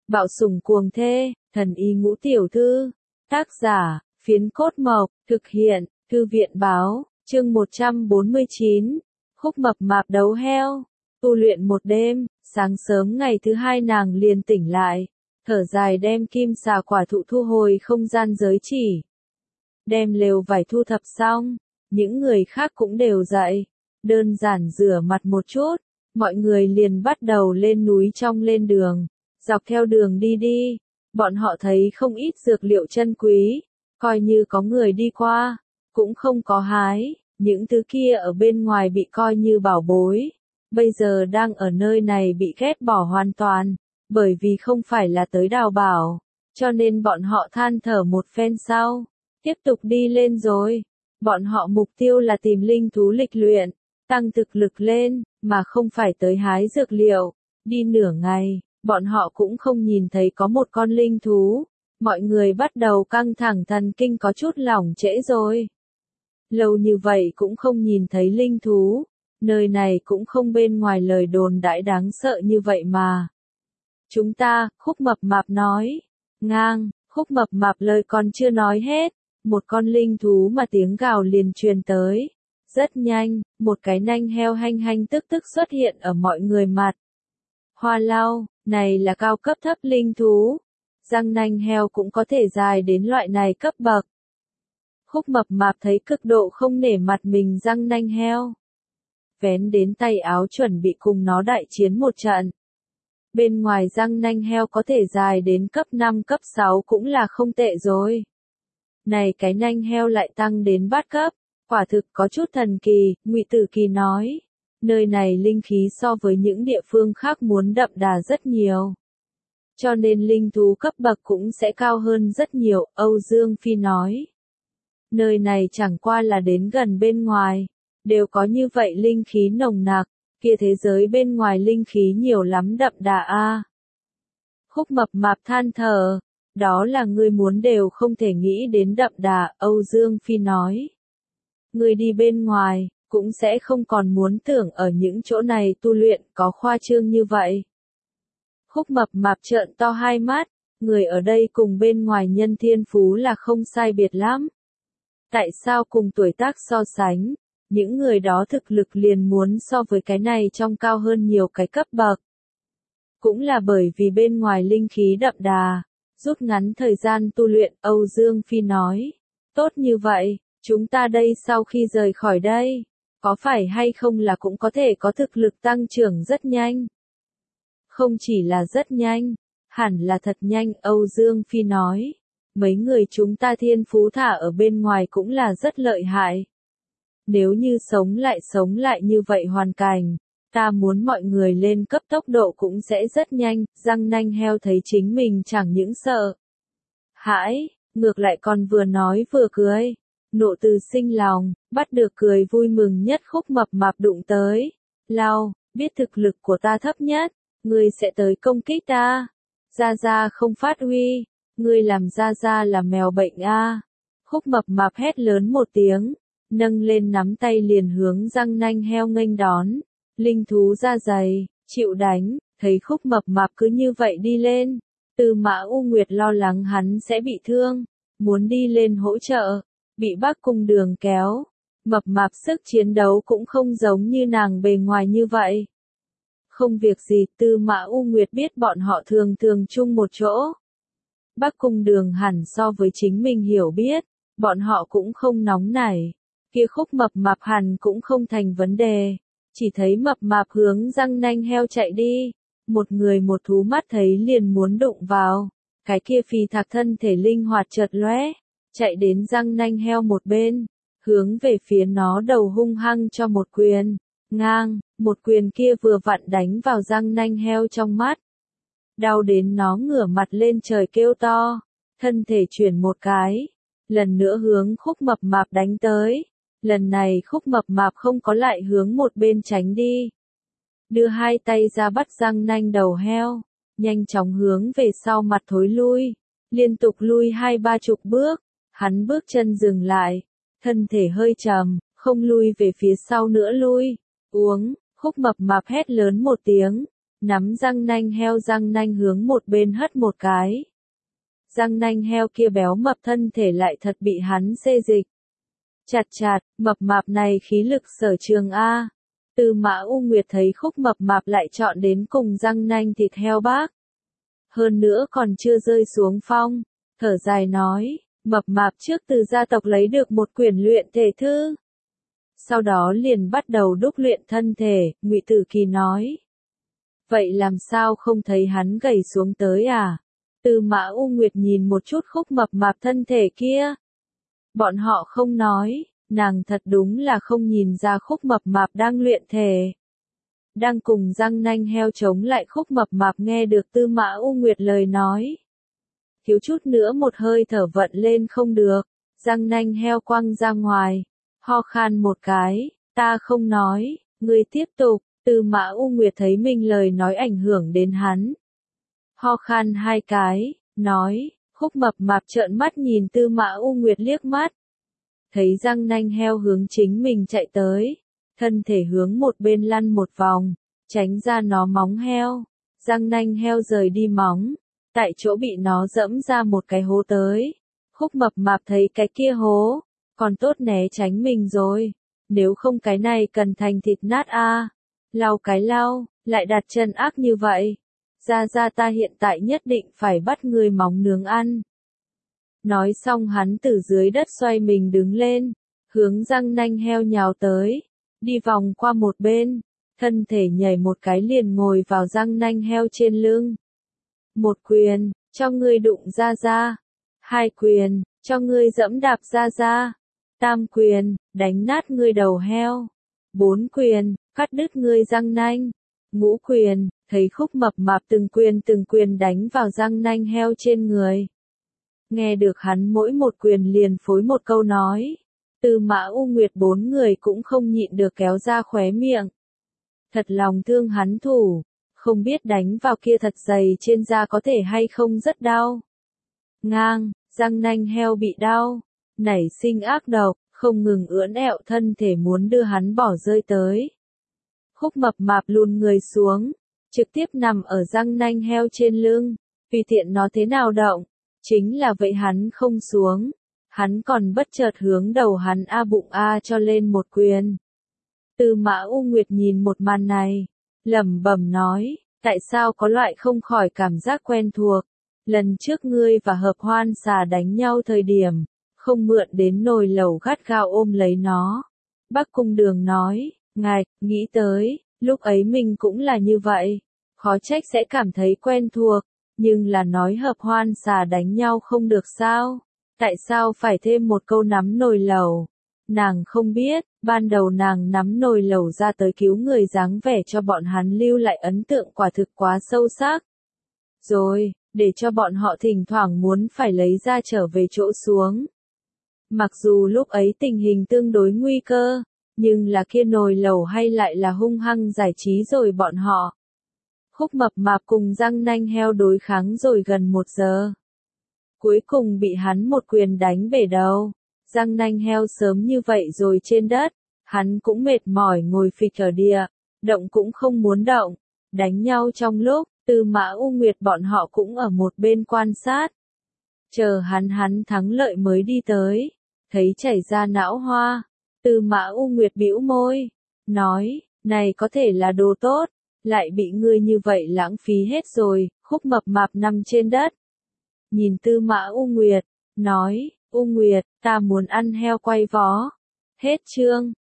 Bạo sủng cuồng thê, thần y ngũ tiểu thư. Tác giả, Phiến Cốt Mộc, thực hiện, Thư viện báo, chương 149. Khúc mập mạp đấu heo. Tu luyện một đêm, sáng sớm ngày thứ hai nàng liền tỉnh lại, thở dài đem kim xà quả thụ thu hồi không gian giới chỉ. Đem lều vải thu thập xong, những người khác cũng đều dậy, đơn giản rửa mặt một chút, mọi người liền bắt đầu lên núi trong lên đường, dọc theo đường đi, bọn họ thấy không ít dược liệu chân quý, coi như có người đi qua, cũng không có hái, những thứ kia ở bên ngoài bị coi như bảo bối, bây giờ đang ở nơi này bị ghét bỏ hoàn toàn, bởi vì không phải là tới đào bảo, cho nên bọn họ than thở một phen sau, tiếp tục đi lên rồi. Bọn họ mục tiêu là tìm linh thú lịch luyện, tăng thực lực lên, mà không phải tới hái dược liệu. Đi nửa ngày, bọn họ cũng không nhìn thấy có một con linh thú. Mọi người bắt đầu căng thẳng, thần kinh có chút lỏng trễ rồi. Lâu như vậy cũng không nhìn thấy linh thú, nơi này cũng không bên ngoài lời đồn đãi đáng sợ như vậy mà. Chúng ta, Khúc mập mạp nói. Ngang, Khúc mập mạp lời còn chưa nói hết. Một con linh thú mà tiếng gào liền truyền tới. Rất nhanh, một cái nanh heo hanh tức xuất hiện ở mọi người mặt. Hoa lau, này là cao cấp thấp linh thú. Răng nanh heo cũng có thể dài đến loại này cấp bậc. Khúc mập mạp thấy cực độ không nể mặt mình răng nanh heo. Vén đến tay áo chuẩn bị cùng nó đại chiến một trận. Bên ngoài răng nanh heo có thể dài đến cấp 5 cấp 6 cũng là không tệ rồi. Này cái nanh heo lại tăng đến bát cấp, quả thực có chút thần kỳ, Ngụy Tử Kỳ nói. Nơi này linh khí so với những địa phương khác muốn đậm đà rất nhiều. Cho nên linh thú cấp bậc cũng sẽ cao hơn rất nhiều, Âu Dương Phi nói. Nơi này chẳng qua là đến gần bên ngoài, đều có như vậy linh khí nồng nặc, kia thế giới bên ngoài linh khí nhiều lắm đậm đà a. Khúc mập mạp than thở. Đó là ngươi muốn đều không thể nghĩ đến đậm đà, Âu Dương Phi nói. Ngươi đi bên ngoài, cũng sẽ không còn muốn tưởng ở những chỗ này tu luyện có khoa trương như vậy. Khúc mập mạp trợn to hai mắt, người ở đây cùng bên ngoài nhân thiên phú là không sai biệt lắm. Tại sao cùng tuổi tác so sánh, những người đó thực lực liền muốn so với cái này trong cao hơn nhiều cái cấp bậc. Cũng là bởi vì bên ngoài linh khí đậm đà. Rút ngắn thời gian tu luyện, Âu Dương Phi nói. Tốt như vậy, chúng ta đây sau khi rời khỏi đây, có phải hay không là cũng có thể có thực lực tăng trưởng rất nhanh? Không chỉ là rất nhanh, hẳn là thật nhanh, Âu Dương Phi nói. Mấy người chúng ta thiên phú thả ở bên ngoài cũng là rất lợi hại. Nếu như sống lại như vậy hoàn cảnh. Ta muốn mọi người lên cấp tốc độ cũng sẽ rất nhanh, răng nanh heo thấy chính mình chẳng những sợ. Hãi, ngược lại còn vừa nói vừa cười. Nộ từ sinh lòng, bắt được cười vui mừng nhất Khúc mập mạp đụng tới. Lau, biết thực lực của ta thấp nhất, ngươi sẽ tới công kích ta. Gia Gia không phát huy, ngươi làm Gia Gia là mèo bệnh a. Khúc mập mạp hét lớn một tiếng, nâng lên nắm tay liền hướng răng nanh heo nghênh đón. Linh thú da dày, chịu đánh, thấy Khúc mập mạp cứ như vậy đi lên. Tư Mã U Nguyệt lo lắng hắn sẽ bị thương, muốn đi lên hỗ trợ, bị Bắc Cung Đường kéo. Mập mạp sức chiến đấu cũng không giống như nàng bề ngoài như vậy. Không việc gì, Tư Mã U Nguyệt biết bọn họ thường chung một chỗ. Bắc Cung Đường hẳn so với chính mình hiểu biết, bọn họ cũng không nóng nảy. Kia Khúc mập mạp hẳn cũng không thành vấn đề. Chỉ thấy mập mạp hướng răng nanh heo chạy đi, một người một thú mắt thấy liền muốn đụng vào, cái kia phì thạc thân thể linh hoạt chợt lóe, chạy đến răng nanh heo một bên, hướng về phía nó đầu hung hăng cho một quyền, ngang, một quyền kia vừa vặn đánh vào răng nanh heo trong mắt. Đau đến nó ngửa mặt lên trời kêu to, thân thể chuyển một cái, lần nữa hướng Khúc mập mạp đánh tới. Lần này Khúc mập mạp không có lại hướng một bên tránh đi. Đưa hai tay ra bắt răng nanh đầu heo, nhanh chóng hướng về sau mặt thối lui, liên tục lui 20-30 bước, hắn bước chân dừng lại, thân thể hơi trầm, không lui về phía sau nữa lui, uống, Khúc mập mạp hét lớn một tiếng, nắm răng nanh hướng một bên hất một cái. Răng nanh heo kia béo mập thân thể lại thật bị hắn xê dịch. Chặt chặt, mập mạp này khí lực sở trường a. Tư Mã U Nguyệt thấy Khúc mập mạp lại chọn đến cùng răng nanh thịt heo bác. Hơn nữa còn chưa rơi xuống phong, thở dài nói, mập mạp trước từ gia tộc lấy được một quyển luyện thể thư. Sau đó liền bắt đầu đúc luyện thân thể, Ngụy Tử Kỳ nói. Vậy làm sao không thấy hắn gầy xuống tới à? Tư Mã U Nguyệt nhìn một chút Khúc mập mạp thân thể kia. Bọn họ không nói, nàng thật đúng là không nhìn ra Khúc mập mạp đang luyện thể. Đang cùng răng nanh heo chống lại Khúc mập mạp nghe được Tư Mã U Nguyệt lời nói. Thiếu chút nữa một hơi thở vận lên không được, răng nanh heo quăng ra ngoài, ho khan một cái, ta không nói, ngươi tiếp tục. Tư Mã U Nguyệt thấy mình lời nói ảnh hưởng đến hắn. Ho khan hai cái, nói, Khúc mập mạp trợn mắt nhìn Tư Mã U Nguyệt liếc mắt. Thấy răng nanh heo hướng chính mình chạy tới, thân thể hướng một bên lăn một vòng, tránh ra nó móng heo. Răng nanh heo rời đi móng, tại chỗ bị nó dẫm ra một cái hố tới. Khúc mập mạp thấy cái kia hố, còn tốt né tránh mình rồi, nếu không cái này cần thành thịt nát a. Lau cái lau, lại đặt chân ác như vậy. Ra ta hiện tại nhất định phải bắt người móng nướng ăn. Nói xong hắn từ dưới đất xoay mình đứng lên, hướng răng nanh heo nhào tới, đi vòng qua một bên, thân thể nhảy một cái liền ngồi vào răng nanh heo trên lưng. Một quyền, cho ngươi đụng ra. Hai quyền, cho ngươi dẫm đạp ra. Tam quyền, đánh nát ngươi đầu heo. Bốn quyền, cắt đứt ngươi răng nanh. Ngũ quyền, thấy Khúc mập mạp từng quyền đánh vào răng nanh heo trên người. Nghe được hắn mỗi một quyền liền phối một câu nói. Tư Mã U Nguyệt bốn người cũng không nhịn được kéo ra khóe miệng. Thật lòng thương hắn thủ, không biết đánh vào kia thật dày trên da có thể hay không rất đau. Ngang, răng nanh heo bị đau, nảy sinh ác độc, không ngừng ưỡn ẹo thân thể muốn đưa hắn bỏ rơi tới. Khúc mập mạp lùn người xuống, trực tiếp nằm ở răng nanh heo trên lưng, tùy tiện nó thế nào động, chính là vậy hắn không xuống, hắn còn bất chợt hướng đầu hắn a bụng a cho lên một quyền. Tư Mã U Nguyệt nhìn một màn này, lẩm bẩm nói, tại sao có loại không khỏi cảm giác quen thuộc, lần trước ngươi và Hợp Hoan xà đánh nhau thời điểm, không mượn đến nồi lẩu gắt gao ôm lấy nó. Bắc Cung Đường nói, ngài, nghĩ tới, lúc ấy mình cũng là như vậy, khó trách sẽ cảm thấy quen thuộc, nhưng là nói Hợp Hoan xà đánh nhau không được sao, tại sao phải thêm một câu nắm nồi lẩu. Nàng không biết, ban đầu nàng nắm nồi lẩu ra tới cứu người dáng vẻ cho bọn hắn lưu lại ấn tượng quả thực quá sâu sắc. Rồi, để cho bọn họ thỉnh thoảng muốn phải lấy ra trở về chỗ xuống. Mặc dù lúc ấy tình hình tương đối nguy cơ, nhưng là kia nồi lẩu hay lại là hung hăng giải trí rồi bọn họ. Khúc mập mạp cùng răng nanh heo đối kháng rồi gần 1 giờ. Cuối cùng bị hắn một quyền đánh bể đầu. Răng nanh heo sớm như vậy rồi trên đất, hắn cũng mệt mỏi ngồi phịch ở địa, động cũng không muốn động. Đánh nhau trong lúc, Tư Mã U Nguyệt bọn họ cũng ở một bên quan sát. Chờ hắn thắng lợi mới đi tới, thấy chảy ra não hoa. Tư Mã U Nguyệt bĩu môi, nói, này có thể là đồ tốt, lại bị ngươi như vậy lãng phí hết rồi. Khúc mập mạp nằm trên đất, nhìn Tư Mã U Nguyệt, nói, U Nguyệt, ta muốn ăn heo quay vó. Hết chương.